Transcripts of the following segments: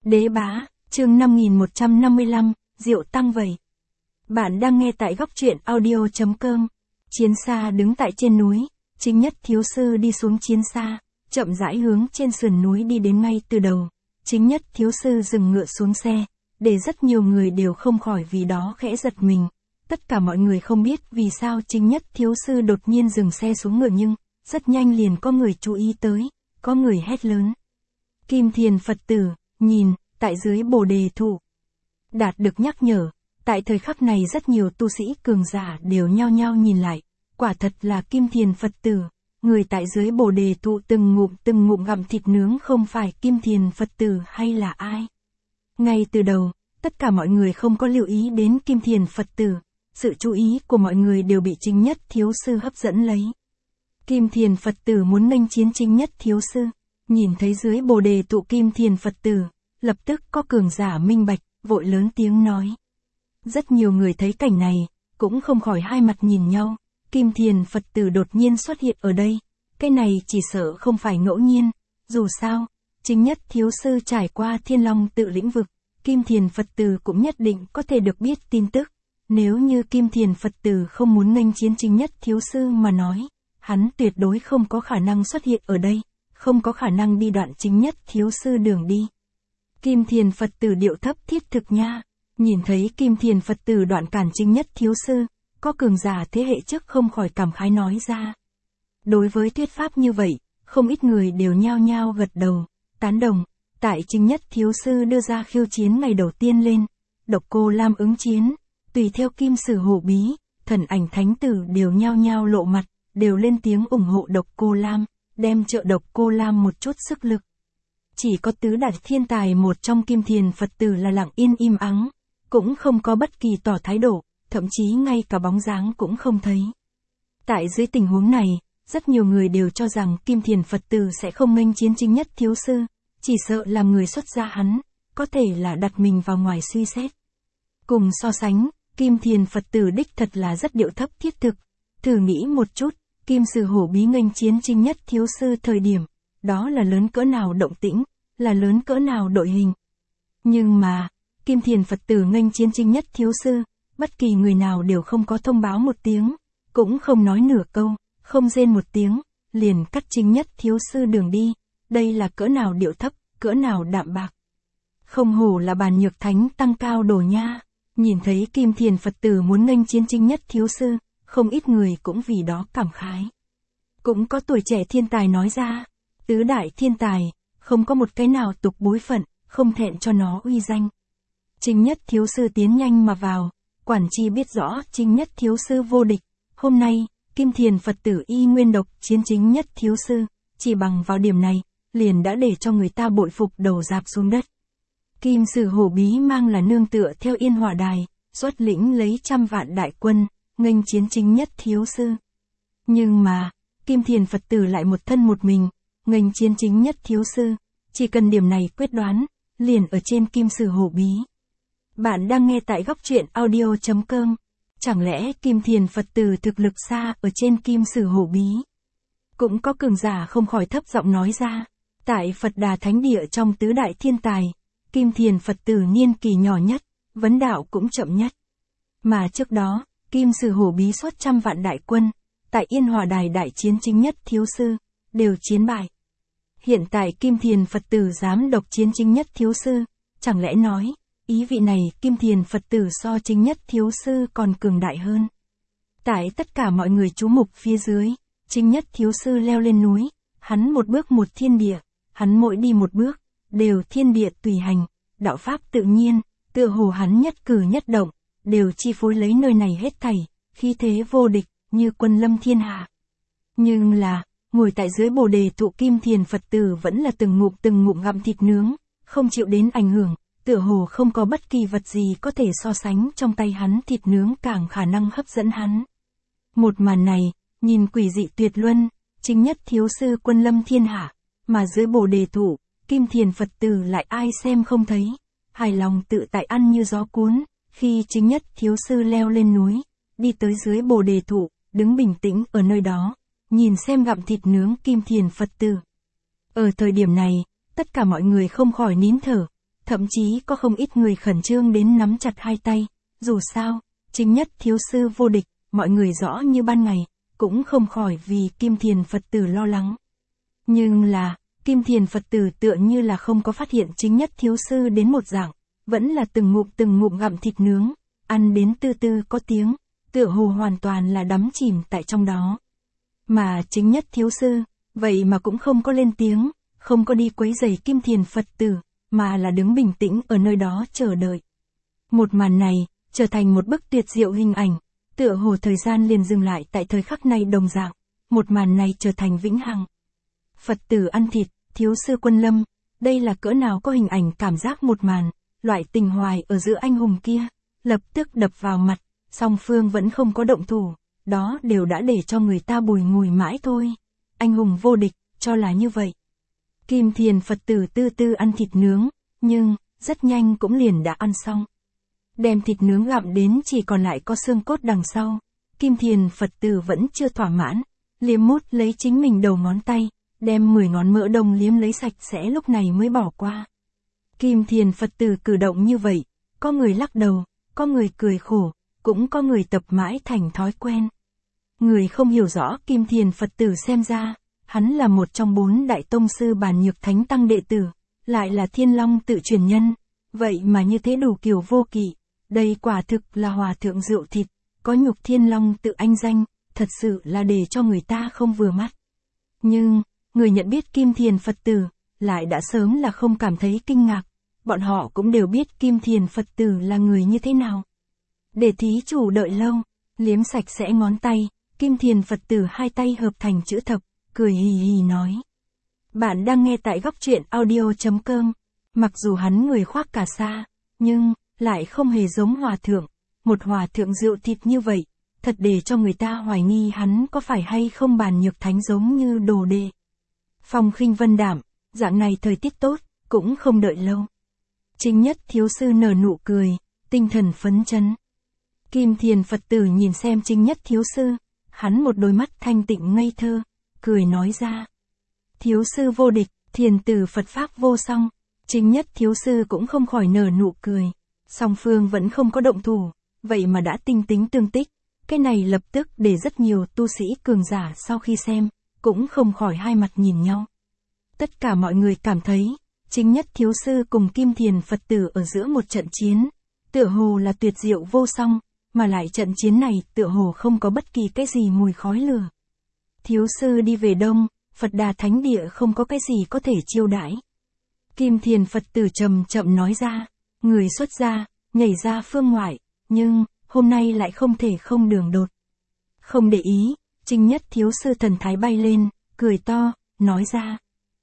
Đế Bá, chương 5155, Rượu Tăng Vầy. Bạn đang nghe tại góc truyện audio.com. Chiến xa đứng tại trên núi, Chính Nhất Thiếu Sư đi xuống chiến xa, chậm rãi hướng trên sườn núi đi đến ngay từ đầu. Chính Nhất Thiếu Sư dừng ngựa xuống xe, để rất nhiều người đều không khỏi vì đó khẽ giật mình. Tất cả mọi người không biết vì sao Chính Nhất Thiếu Sư đột nhiên dừng xe xuống ngựa, nhưng rất nhanh liền có người chú ý tới, có người hét lớn. Kim Thiền Phật tử, nhìn, tại dưới Bồ Đề thụ. Đạt được nhắc nhở, tại thời khắc này rất nhiều tu sĩ cường giả đều nhao nhao nhìn lại, quả thật là Kim Thiền Phật tử, người tại dưới Bồ Đề thụ từng ngụm gặm thịt nướng, không phải Kim Thiền Phật tử hay là ai. Ngay từ đầu, tất cả mọi người không có lưu ý đến Kim Thiền Phật tử, sự chú ý của mọi người đều bị Chính Nhất Thiếu Sư hấp dẫn lấy. Kim Thiền Phật tử muốn nghênh chiến Chính Nhất Thiếu Sư, nhìn thấy dưới Bồ Đề thụ Kim Thiền Phật tử, lập tức có cường giả minh bạch, vội lớn tiếng nói. Rất nhiều người thấy cảnh này, cũng không khỏi hai mặt nhìn nhau, Kim Thiền Phật tử đột nhiên xuất hiện ở đây, cái này chỉ sợ không phải ngẫu nhiên, dù sao, Chính Nhất Thiếu Sư trải qua Thiên Long tự lĩnh vực, Kim Thiền Phật tử cũng nhất định có thể được biết tin tức, nếu như Kim Thiền Phật tử không muốn nghênh chiến Chính Nhất Thiếu Sư mà nói, hắn tuyệt đối không có khả năng xuất hiện ở đây, không có khả năng đi đoạn Chính Nhất Thiếu Sư đường đi. Kim Thiền Phật tử điệu thấp thiết thực nha, nhìn thấy Kim Thiền Phật tử đoạn cản Chính Nhất Thiếu Sư, có cường giả thế hệ trước không khỏi cảm khái nói ra. Đối với thuyết pháp như vậy, không ít người đều nhao nhao gật đầu, tán đồng, tại Chính Nhất Thiếu Sư đưa ra khiêu chiến ngày đầu tiên lên, Độc Cô Lam ứng chiến, tùy theo Kim Sử Hổ Bí, Thần Ảnh Thánh Tử đều nhao nhao lộ mặt, đều lên tiếng ủng hộ Độc Cô Lam, đem trợ Độc Cô Lam một chút sức lực. Chỉ có tứ đại thiên tài một trong Kim Thiền Phật tử là lặng yên im ắng, cũng không có bất kỳ tỏ thái độ, thậm chí ngay cả bóng dáng cũng không thấy. Tại dưới tình huống này, rất nhiều người đều cho rằng Kim Thiền Phật tử sẽ không nghênh chiến Chính Nhất Thiếu Sư, chỉ sợ làm người xuất gia hắn, có thể là đặt mình vào ngoài suy xét. Cùng so sánh, Kim Thiền Phật tử đích thật là rất điệu thấp thiết thực, thử nghĩ một chút, Kim Sử Hổ Bí nghênh chiến Chính Nhất Thiếu Sư thời điểm, đó là lớn cỡ nào động tĩnh, là lớn cỡ nào đội hình. Nhưng mà, Kim Thiền Phật tử nghênh chiến Chính Nhất Thiếu Sư, bất kỳ người nào đều không có thông báo một tiếng, cũng không nói nửa câu, không rên một tiếng, liền cắt Chính Nhất Thiếu Sư đường đi, đây là cỡ nào điệu thấp, cỡ nào đạm bạc. Không hổ là Bàn Nhược Thánh tăng cao đồ nha, nhìn thấy Kim Thiền Phật tử muốn nghênh chiến Chính Nhất Thiếu Sư, không ít người cũng vì đó cảm khái. Cũng có tuổi trẻ thiên tài nói ra, tứ đại thiên tài, không có một cái nào tục bối phận, không thẹn cho nó uy danh. Chính Nhất Thiếu Sư tiến nhanh mà vào, quản chi biết rõ Chính Nhất Thiếu Sư vô địch, hôm nay, Kim Thiền Phật tử y nguyên độc chiến Chính Nhất Thiếu Sư, chỉ bằng vào điểm này, liền đã để cho người ta bội phục đầu rạp xuống đất. Kim Sử Hổ Bí mang là nương tựa theo Yên Hỏa Đài, xuất lĩnh lấy 100 vạn đại quân, nghênh chiến Chính Nhất Thiếu Sư. Nhưng mà, Kim Thiền Phật tử lại một thân một mình, nghênh chiến Chính Nhất Thiếu Sư, chỉ cần điểm này quyết đoán, liền ở trên Kim Sử Hổ Bí. Bạn đang nghe tại góc truyện audio.com, chẳng lẽ Kim Thiền Phật tử thực lực xa ở trên Kim Sử Hổ Bí? Cũng có cường giả không khỏi thấp giọng nói ra, tại Phật Đà Thánh Địa trong tứ đại thiên tài, Kim Thiền Phật tử niên kỳ nhỏ nhất, vấn đạo cũng chậm nhất. Mà trước đó, Kim Sử Hổ Bí xuất 100 vạn đại quân, tại Yên Hỏa Đài đại chiến Chính Nhất Thiếu Sư, đều chiến bại. Hiện tại Kim Thiền Phật tử dám độc chiến Chính Nhất Thiếu Sư, chẳng lẽ nói, ý vị này Kim Thiền Phật tử so Chính Nhất Thiếu Sư còn cường đại hơn. Tại tất cả mọi người chú mục phía dưới, Chính Nhất Thiếu Sư leo lên núi, hắn một bước một thiên địa, hắn mỗi đi một bước, đều thiên địa tùy hành, đạo pháp tự nhiên, tựa hồ hắn nhất cử nhất động, đều chi phối lấy nơi này hết thảy, khí thế vô địch, như quân lâm thiên hạ. Nhưng là, ngồi tại dưới Bồ Đề thụ Kim Thiền Phật tử vẫn là từng ngụm gặm thịt nướng, không chịu đến ảnh hưởng, tựa hồ không có bất kỳ vật gì có thể so sánh trong tay hắn, thịt nướng càng khả năng hấp dẫn hắn. Một màn này, nhìn quỷ dị tuyệt luân, Chính Nhất Thiếu Sư quân lâm thiên hạ, mà dưới Bồ Đề thụ, Kim Thiền Phật tử lại ai xem không thấy, hài lòng tự tại ăn như gió cuốn, khi Chính Nhất Thiếu Sư leo lên núi, đi tới dưới Bồ Đề thụ, đứng bình tĩnh ở nơi đó, nhìn xem gặm thịt nướng Kim Thiền Phật tử. Ở thời điểm này, tất cả mọi người không khỏi nín thở, Thậm chí có không ít người khẩn trương đến nắm chặt hai tay, dù sao, chính nhất thiếu sư vô địch, mọi người rõ như ban ngày, cũng không khỏi vì Kim Thiền Phật tử lo lắng. Nhưng là, Kim Thiền Phật tử tựa như là không có phát hiện chính nhất thiếu sư đến một dạng, vẫn là từng ngụm gặm thịt nướng, ăn đến tư tư có tiếng, tựa hồ hoàn toàn là đắm chìm tại trong đó. Mà chính nhất thiếu sư, vậy mà cũng không có lên tiếng, không có đi quấy rầy Kim Thiền Phật tử, mà là đứng bình tĩnh ở nơi đó chờ đợi. Một màn này, trở thành một bức tuyệt diệu hình ảnh, tựa hồ thời gian liền dừng lại tại thời khắc này đồng dạng, một màn này trở thành vĩnh hằng. Phật tử ăn thịt, thiếu sư Quân Lâm, đây là cỡ nào có hình ảnh cảm giác một màn, loại tình hoài ở giữa anh hùng kia, lập tức đập vào mặt, song phương vẫn không có động thủ, đó đều đã để cho người ta bùi ngùi mãi thôi. Anh hùng vô địch, cho là như vậy. Kim Thiền Phật tử tư tư ăn thịt nướng, nhưng, rất nhanh cũng liền đã ăn xong. Đem thịt nướng gặm đến chỉ còn lại có xương cốt đằng sau, Kim Thiền Phật tử vẫn chưa thỏa mãn, liếm mút lấy chính mình đầu ngón tay, đem 10 ngón mỡ đồng liếm lấy sạch sẽ lúc này mới bỏ qua. Kim Thiền Phật tử cử động như vậy, có người lắc đầu, có người cười khổ, cũng có người tập mãi thành thói quen. Người không hiểu rõ Kim Thiền Phật tử xem ra, hắn là một trong 4 đại tông sư Bản Nhược Thánh Tăng đệ tử, lại là Thiên Long tự truyền nhân, vậy mà như thế đủ kiểu vô kỵ, đây quả thực là hòa thượng rượu thịt, có nhục Thiên Long tự anh danh, thật sự là để cho người ta không vừa mắt. Nhưng, người nhận biết Kim Thiền Phật tử, lại đã sớm là không cảm thấy kinh ngạc, bọn họ cũng đều biết Kim Thiền Phật tử là người như thế nào. Để thí chủ đợi lâu, liếm sạch sẽ ngón tay, Kim Thiền Phật tử hai tay hợp thành chữ thập, cười hì hì nói. Bạn đang nghe tại góc truyện audio.com, mặc dù hắn người khoác cà sa, nhưng, lại không hề giống hòa thượng, một hòa thượng rượu thịt như vậy, thật để cho người ta hoài nghi hắn có phải hay không Bản Nhược Thánh giống như đồ đệ. Phong khinh vân đạm, dạng này thời tiết tốt, cũng không đợi lâu. Chính nhất thiếu sư nở nụ cười, tinh thần phấn chấn. Kim Thiền Phật tử nhìn xem chính nhất thiếu sư, hắn một đôi mắt thanh tịnh ngây thơ, cười nói ra. Thiếu sư vô địch, thiền tử Phật Pháp vô song, chính nhất thiếu sư cũng không khỏi nở nụ cười, song phương vẫn không có động thủ, vậy mà đã tinh tính tương tích, cái này lập tức để rất nhiều tu sĩ cường giả sau khi xem, cũng không khỏi hai mặt nhìn nhau. Tất cả mọi người cảm thấy, chính nhất thiếu sư cùng Kim Thiền Phật tử ở giữa một trận chiến, tựa hồ là tuyệt diệu vô song, mà lại trận chiến này tựa hồ không có bất kỳ cái gì mùi khói lửa. Thiếu sư đi về đông, Phật Đà Thánh Địa không có cái gì có thể chiêu đãi. Kim Thiền Phật tử chậm chậm nói ra, người xuất gia, nhảy ra phương ngoại, nhưng, hôm nay lại không thể không đường đột. Không để ý, chính nhất thiếu sư thần thái bay lên, cười to, nói ra.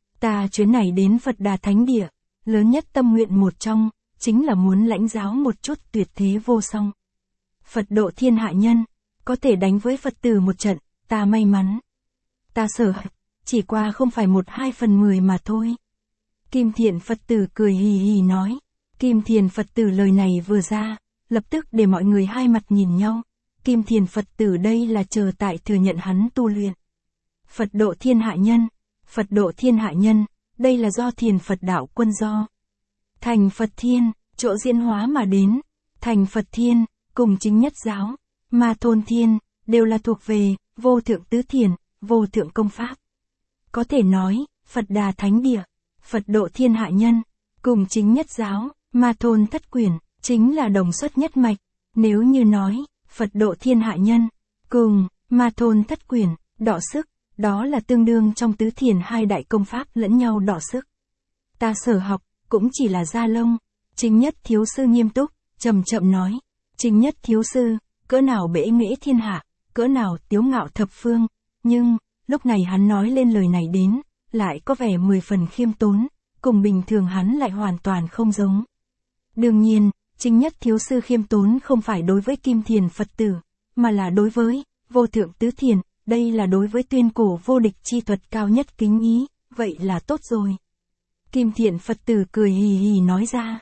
Ta chuyến này đến Phật Đà Thánh Địa, lớn nhất tâm nguyện một trong, chính là muốn lãnh giáo một chút tuyệt thế vô song. Phật độ thiên hạ nhân, có thể đánh với Phật tử một trận, ta may mắn. Ta sở chỉ qua không phải 1/2/10 mà thôi. Kim Thiền Phật tử cười hì hì nói. Kim Thiền Phật tử lời này vừa ra, lập tức để mọi người hai mặt nhìn nhau. Kim Thiền Phật tử đây là chờ tại thừa nhận hắn tu luyện. Phật độ thiên hạ nhân, Phật độ thiên hạ nhân, đây là do Thiền Phật đạo quân do. Thành Phật Thiên, chỗ diễn hóa mà đến. Thành Phật Thiên, cùng chính nhất giáo, Ma Thôn Thiên, đều là thuộc về vô thượng tứ thiền, vô thượng công pháp. Có thể nói, Phật Đà Thánh Địa, Phật độ thiên hạ nhân, cùng chính nhất giáo, Ma Thôn Thất Quyền, chính là đồng xuất nhất mạch. Nếu như nói, Phật độ thiên hạ nhân, cùng Ma Thôn Thất Quyền, đọ sức, đó là tương đương trong tứ thiền hai đại công pháp lẫn nhau đọ sức. Ta sở học, cũng chỉ là da lông. Chính nhất thiếu sư nghiêm túc, chậm chậm nói. Chính nhất thiếu sư, cỡ nào bể nghễ thiên hạ, cỡ nào tiếu ngạo thập phương, nhưng, lúc này hắn nói lên lời này đến, lại có vẻ 10 phần khiêm tốn, cùng bình thường hắn lại hoàn toàn không giống. Đương nhiên, chính nhất thiếu sư khiêm tốn không phải đối với Kim Thiền Phật tử, mà là đối với vô thượng tứ thiền, đây là đối với tuyên cổ vô địch chi thuật cao nhất kính ý, vậy là tốt rồi. Kim Thiền Phật tử cười hì hì nói ra,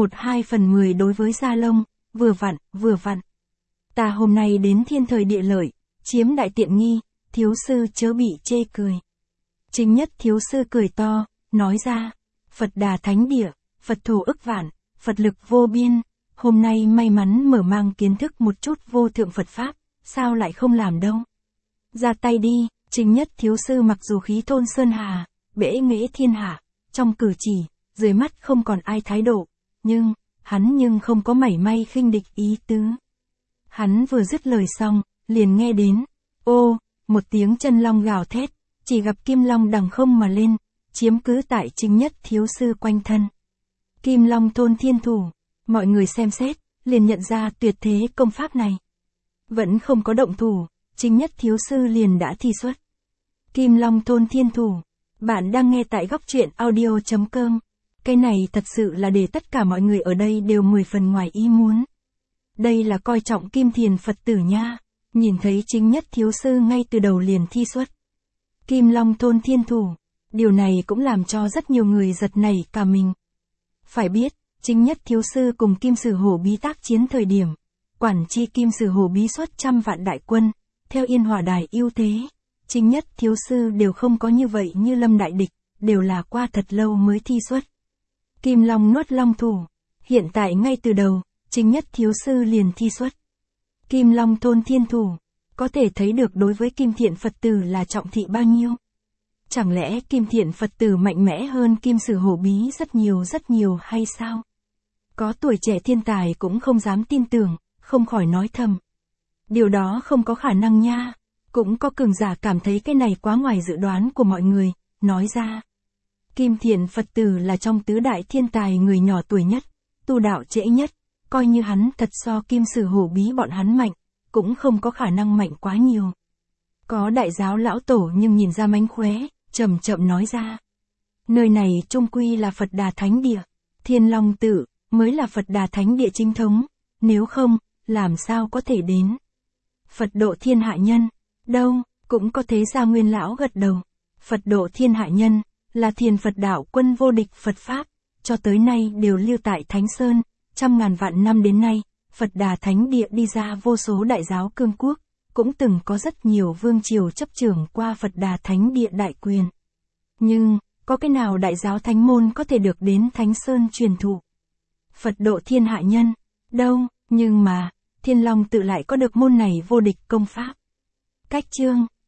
1/2/10 đối với gia lông, vừa vặn. Ta hôm nay đến thiên thời địa lợi, chiếm đại tiện nghi, thiếu sư chớ bị chê cười. Chính nhất thiếu sư cười to, nói ra, Phật Đà Thánh Địa, Phật thổ ức vạn, Phật lực vô biên, hôm nay may mắn mở mang kiến thức một chút vô thượng Phật Pháp, sao lại không làm đâu. Ra tay đi, Chính Nhất Thiếu Sư mặc dù khí thôn sơn hà, bẽ nghễ thiên hạ, trong cử chỉ, dưới mắt không còn ai thái độ, nhưng không có mảy may khinh địch ý tứ. Hắn vừa dứt lời xong, liền nghe đến, ô, một tiếng chân long gào thét, chỉ gặp kim long đằng không mà lên, chiếm cứ tại Chính Nhất Thiếu Sư quanh thân. Kim long thôn thiên thủ, mọi người xem xét, liền nhận ra tuyệt thế công pháp này. Vẫn không có động thủ, Chính Nhất Thiếu Sư liền đã thi xuất. Kim long thôn thiên thủ, bạn đang nghe tại góc truyện audio.com. Cái này thật sự là để tất cả mọi người ở đây đều 10 phần ngoài ý muốn. Đây là coi trọng Kim Thiền Phật tử nha, nhìn thấy Chính Nhất Thiếu Sư ngay từ đầu liền thi xuất. Kim long thôn thiên thủ, điều này cũng làm cho rất nhiều người giật nảy cả mình. Phải biết, Chính Nhất Thiếu Sư cùng Kim Sử Hổ Bí tác chiến thời điểm, quản chi Kim Sử Hổ Bí xuất trăm vạn đại quân, theo Yên Hòa Đài ưu thế, Chính Nhất Thiếu Sư đều không có như vậy như lâm đại địch, đều là qua thật lâu mới thi xuất. Kim long nuốt long thủ, hiện tại ngay từ đầu, Chính Nhất Thiếu Sư liền thi xuất. Kim long thôn thiên thủ, có thể thấy được đối với Kim Thiện Phật tử là trọng thị bao nhiêu. Chẳng lẽ Kim Thiện Phật tử mạnh mẽ hơn Kim Sử Hổ Bí rất nhiều hay sao? Có tuổi trẻ thiên tài cũng không dám tin tưởng, không khỏi nói thầm. Điều đó không có khả năng nha. Cũng có cường giả cảm thấy cái này quá ngoài dự đoán của mọi người, nói ra. Kim Thiện Phật tử là trong tứ đại thiên tài người nhỏ tuổi nhất, tu đạo trễ nhất, coi như hắn thật so Kim Sử Hổ Bí bọn hắn mạnh, cũng không có khả năng mạnh quá nhiều. Có đại giáo lão tổ nhưng nhìn ra mánh khóe, chậm chậm nói ra. Nơi này chung quy là Phật Đà Thánh Địa, Thiên Long Tự mới là Phật Đà Thánh Địa chính thống, nếu không, làm sao có thể đến. Phật độ thiên hạ nhân, đâu, cũng có thế Gia Nguyên lão gật đầu. Phật độ thiên hạ nhân, là Thiền Phật đạo quân vô địch Phật Pháp, cho tới nay đều lưu tại Thánh Sơn, trăm ngàn vạn năm đến nay, Phật Đà Thánh Địa đi ra vô số đại giáo cương quốc, cũng từng có rất nhiều vương triều chấp trưởng qua Phật Đà Thánh Địa đại quyền. Nhưng, có cái nào đại giáo thánh môn có thể được đến Thánh Sơn truyền thụ? Phật độ thiên hạ nhân, đâu, nhưng mà, Thiên Long Tự lại có được môn này vô địch công pháp. Cách chương,